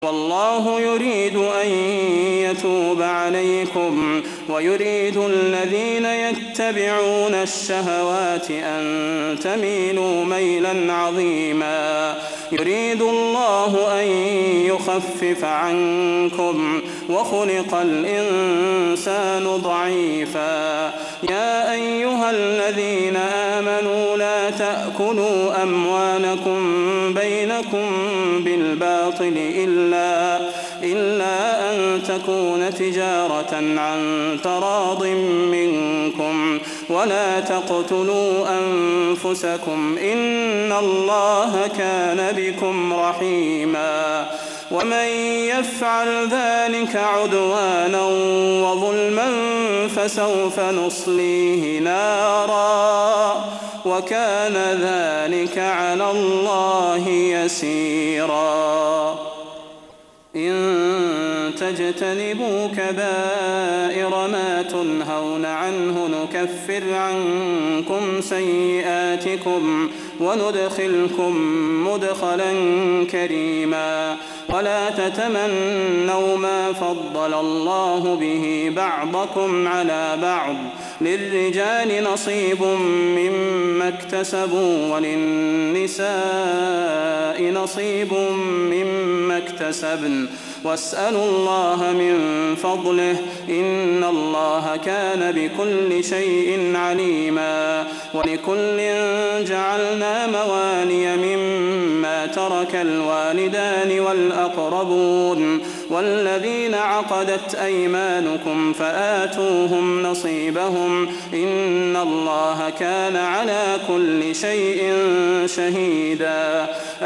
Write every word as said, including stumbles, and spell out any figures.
والله يريد أن يتوب عليكم ويريد الذين يتبعون الشهوات أن تميلوا ميلا عظيما. يريد الله أن يخفف عنكم وخلق الإنسان ضعيفا. يا أيها الذين آمنوا لا تأكلوا أموالكم بينكم بالباطل إلا, إلا أن تكون تجارة عن تراض منكم ولا تقتلوا أنفسكم إن الله كان بكم رحيما. ومن يفعل ذلك عدوانا وظلما فسوف نصليه نارا وكان ذلك على الله يسيرا. إن تجتنبوا كبائر ما تنهون عنه نكفر عنكم سيئاتكم وندخلكم مدخلا كريما. ولا تتمنوا ما فضل الله به بعضكم على بعض للرجال نصيب مما اكتسبوا وللنساء نصيب مما اكتسبن واسألوا الله من فضله إن الله كان بكل شيء عليما. ولكل جعلنا موالي مما ترك الوالدان والأقربون والذين عقدت أيمانكم فآتوهم نصيبهم إن الله كان على كل شيء شهيدا.